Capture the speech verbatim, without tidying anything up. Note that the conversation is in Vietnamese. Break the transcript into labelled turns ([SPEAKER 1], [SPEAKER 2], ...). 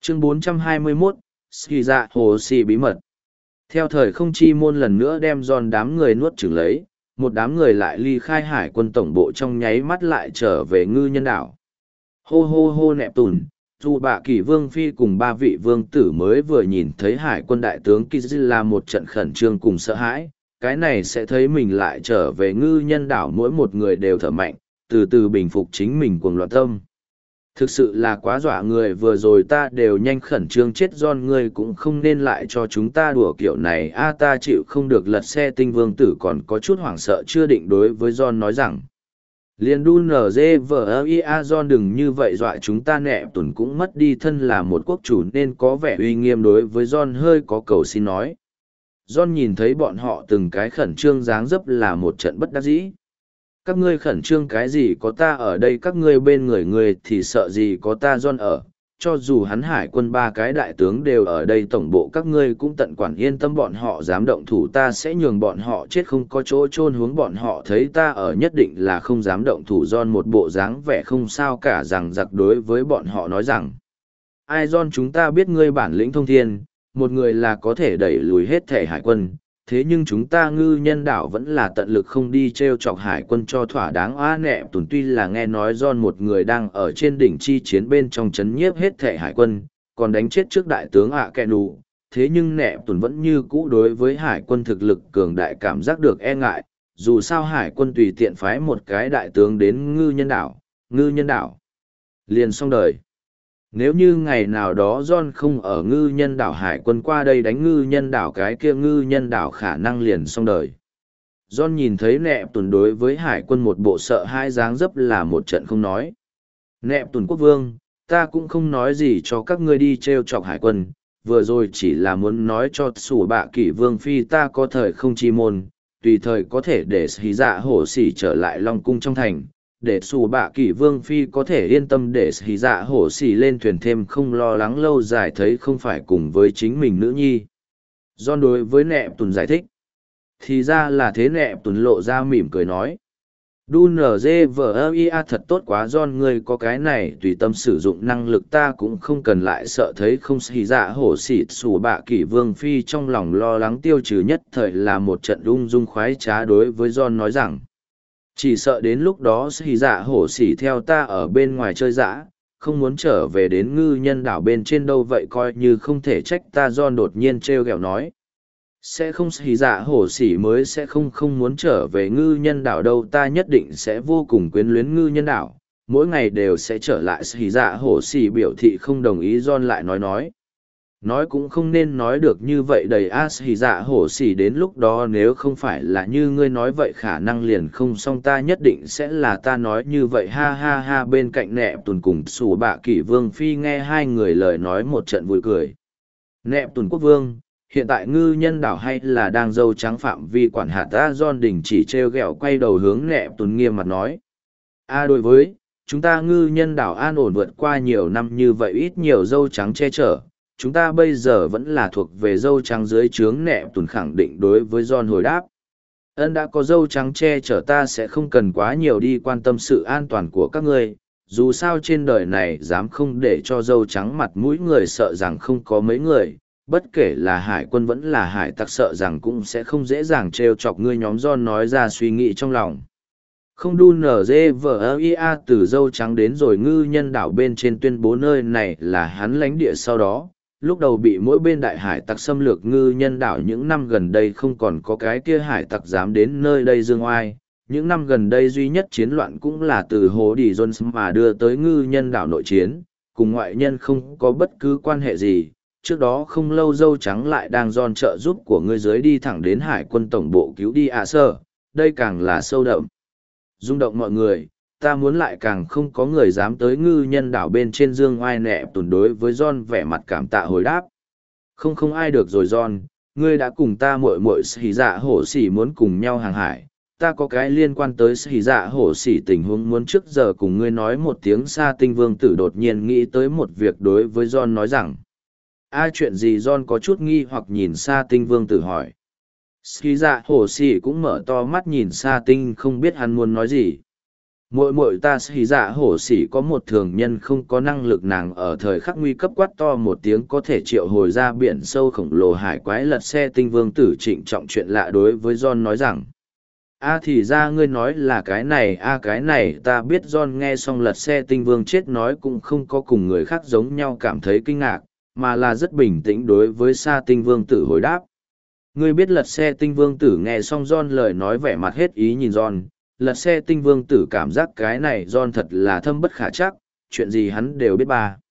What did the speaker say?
[SPEAKER 1] Chương bốn trăm hai mươi mốt, Ski dạ hồ xì bí mật. Theo thời không chi môn lần nữa đem giòn đám người nuốt chửng lấy, một đám người lại ly khai hải quân tổng bộ trong nháy mắt lại trở về ngư nhân đảo. Hô hô hô nẹp tùn, dù bạ kỳ vương phi cùng ba vị vương tử mới vừa nhìn thấy hải quân đại tướng Kiz là một trận khẩn trương cùng sợ hãi, cái này sẽ thấy mình lại trở về ngư nhân đảo, mỗi một người đều thở mạnh, từ từ bình phục chính mình cuồng loạn tâm. Thực sự là quá dọa người, vừa rồi ta đều nhanh khẩn trương chết, John ngươi cũng không nên lại cho chúng ta đùa kiểu này a ta chịu không được. Lật xe tinh vương tử còn có chút hoảng sợ chưa định đối với John nói rằng. Liên đu nở dê vờ ia John đừng như vậy dọa chúng ta, nẹ tuần cũng mất đi thân là một quốc chủ nên có vẻ uy nghiêm đối với John hơi có cầu xin nói. John nhìn thấy bọn họ từng cái khẩn trương dáng dấp là một trận bất đắc dĩ. Các ngươi khẩn trương cái gì, có ta ở đây, các ngươi bên người người thì sợ gì có ta John ở, cho dù hắn hải quân ba cái đại tướng đều ở đây tổng bộ các ngươi cũng tận quản yên tâm, bọn họ dám động thủ ta sẽ nhường bọn họ chết không có chỗ chôn hướng, bọn họ thấy ta ở nhất định là không dám động thủ. John một bộ dáng vẻ không sao cả rằng giặc đối với bọn họ nói rằng. Ai John, chúng ta biết ngươi bản lĩnh thông thiên, một người là có thể đẩy lùi hết thể hải quân. Thế nhưng chúng ta ngư nhân đảo vẫn là tận lực không đi t r e o chọc hải quân cho thỏa đáng. A nẹ tùn tuy là nghe nói John một người đang ở trên đỉnh chi chiến bên trong chấn nhiếp hết thệ hải quân, còn đánh chết trước đại tướng ạ kẹ nụ, thế nhưng nẹ tùn vẫn như cũ đối với hải quân thực lực cường đại cảm giác được e ngại, dù sao hải quân tùy tiện phái một cái đại tướng đến ngư nhân đảo, ngư nhân đảo liền xong đời. Nếu như ngày nào đó John không ở ngư nhân đảo, hải quân qua đây đánh ngư nhân đảo, cái kia ngư nhân đảo khả năng liền xong đời. John nhìn thấy nẹp tùn đối với hải quân một bộ sợ hai dáng dấp là một trận không nói. Nẹp tùn quốc vương, ta cũng không nói gì cho các ngươi đi treo chọc hải quân, vừa rồi chỉ là muốn nói cho sủ bạ kỷ vương phi ta có thời không chi môn, tùy thời có thể để hí dạ hổ xỉ trở lại Long Cung trong thành, để xù bạ kỷ vương phi có thể yên tâm để hí dạ hổ xỉ lên thuyền thêm không lo lắng lâu dài thấy không phải cùng với chính mình nữ nhi. John đối với nẹp tùn giải thích. Thì ra là thế, nẹp tùn lộ ra mỉm cười nói. Đu nở dê vờ ia thật tốt quá John, ngươi có cái này tùy tâm sử dụng năng lực ta cũng không cần lại sợ thấy không. Hí dạ hổ xỉ xù bạ kỷ vương phi trong lòng lo lắng tiêu trừ nhất thời là một trận ung dung khoái trá đối với John nói rằng. Chỉ sợ đến lúc đó hí dạ hổ xỉ theo ta ở bên ngoài chơi dã, không muốn trở về đến ngư nhân đảo bên trên đâu, vậy coi như không thể trách ta. John đột nhiên trêu ghẹo nói. Sẽ không, hí dạ hổ xỉ mới sẽ không không muốn trở về ngư nhân đảo đâu, ta nhất định sẽ vô cùng quyến luyến ngư nhân đảo, mỗi ngày đều sẽ trở lại. Hí dạ hổ xỉ biểu thị không đồng ý. John lại nói nói. Nói cũng không nên nói được như vậy đầy a hí dạ hổ xỉ, đến lúc đó nếu không phải là như ngươi nói vậy khả năng liền không xong, ta nhất định sẽ là ta nói như vậy ha ha ha. Bên cạnh nẹp tùn cùng xù bạ kỷ vương phi nghe hai người lời nói một trận vui cười. Nẹp tùn quốc vương, hiện tại ngư nhân đảo hay là đang dâu trắng phạm vi quản hạt ta? John đình chỉ treo gẹo quay đầu hướng nẹp tùn nghiêm mặt nói. A đối với chúng ta ngư nhân đảo an ổn vượt qua nhiều năm như vậy, ít nhiều dâu trắng che chở, chúng ta bây giờ vẫn là thuộc về dâu trắng dưới trướng. Nẹp tùn khẳng định đối với John hồi đáp. Ân đã có dâu trắng che chở ta sẽ không cần quá nhiều đi quan tâm sự an toàn của các ngươi, dù sao trên đời này dám không để cho dâu trắng mặt mũi người sợ rằng không có mấy người, bất kể là hải quân vẫn là hải tặc sợ rằng cũng sẽ không dễ dàng trêu chọc ngươi. Nhóm John nói ra suy nghĩ trong lòng. Không đu nở dê vờ ia từ dâu trắng đến rồi ngư nhân đảo bên trên tuyên bố nơi này là hắn lãnh địa, sau đó lúc đầu bị mỗi bên đại hải tặc xâm lược ngư nhân đảo, những năm gần đây không còn có cái kia hải tặc dám đến nơi đây dương oai. Những năm gần đây duy nhất chiến loạn cũng là từ Hồ Đi Jones mà đưa tới ngư nhân đảo nội chiến, cùng ngoại nhân không có bất cứ quan hệ gì. Trước đó không lâu dâu trắng lại đang John trợ giúp của ngươi dưới đi thẳng đến hải quân tổng bộ cứu đi ạ sơ, đây càng là sâu đậm rung động mọi người. Ta muốn lại càng không có người dám tới ngư nhân đảo bên trên dương oai. Nẹp tùn đối với John vẻ mặt cảm tạ hồi đáp. Không không ai được rồi John, ngươi đã cùng ta muội muội hí dạ hổ xỉ muốn cùng nhau hàng hải, ta có cái liên quan tới hí dạ hổ xỉ tình huống muốn trước giờ cùng ngươi nói một tiếng. Sa tinh vương tử đột nhiên nghĩ tới một việc đối với John nói rằng. A chuyện gì? John có chút nghi hoặc nhìn Sa tinh vương tử hỏi. Hí dạ hổ xỉ cũng mở to mắt nhìn Sa tinh không biết hắn muốn nói gì. Muội muội ta xì dạ hổ xỉ có một thường nhân không có năng lực, nàng ở thời khắc nguy cấp quát to một tiếng có thể triệu hồi ra biển sâu khổng lồ hải quái lật xe tinh vương tử trịnh trọng chuyện lạ đối với John nói rằng. A thì ra ngươi nói là cái này, a cái này ta biết. John nghe xong lật xe tinh vương chết nói cũng không có cùng người khác giống nhau cảm thấy kinh ngạc, mà là rất bình tĩnh đối với sa tinh vương tử hồi đáp. Ngươi biết lật xe tinh vương tử nghe xong John lời nói vẻ mặt hết ý nhìn John, lật xe tinh vương tử cảm giác cái này John thật là thâm bất khả chắc, chuyện gì hắn đều biết ba.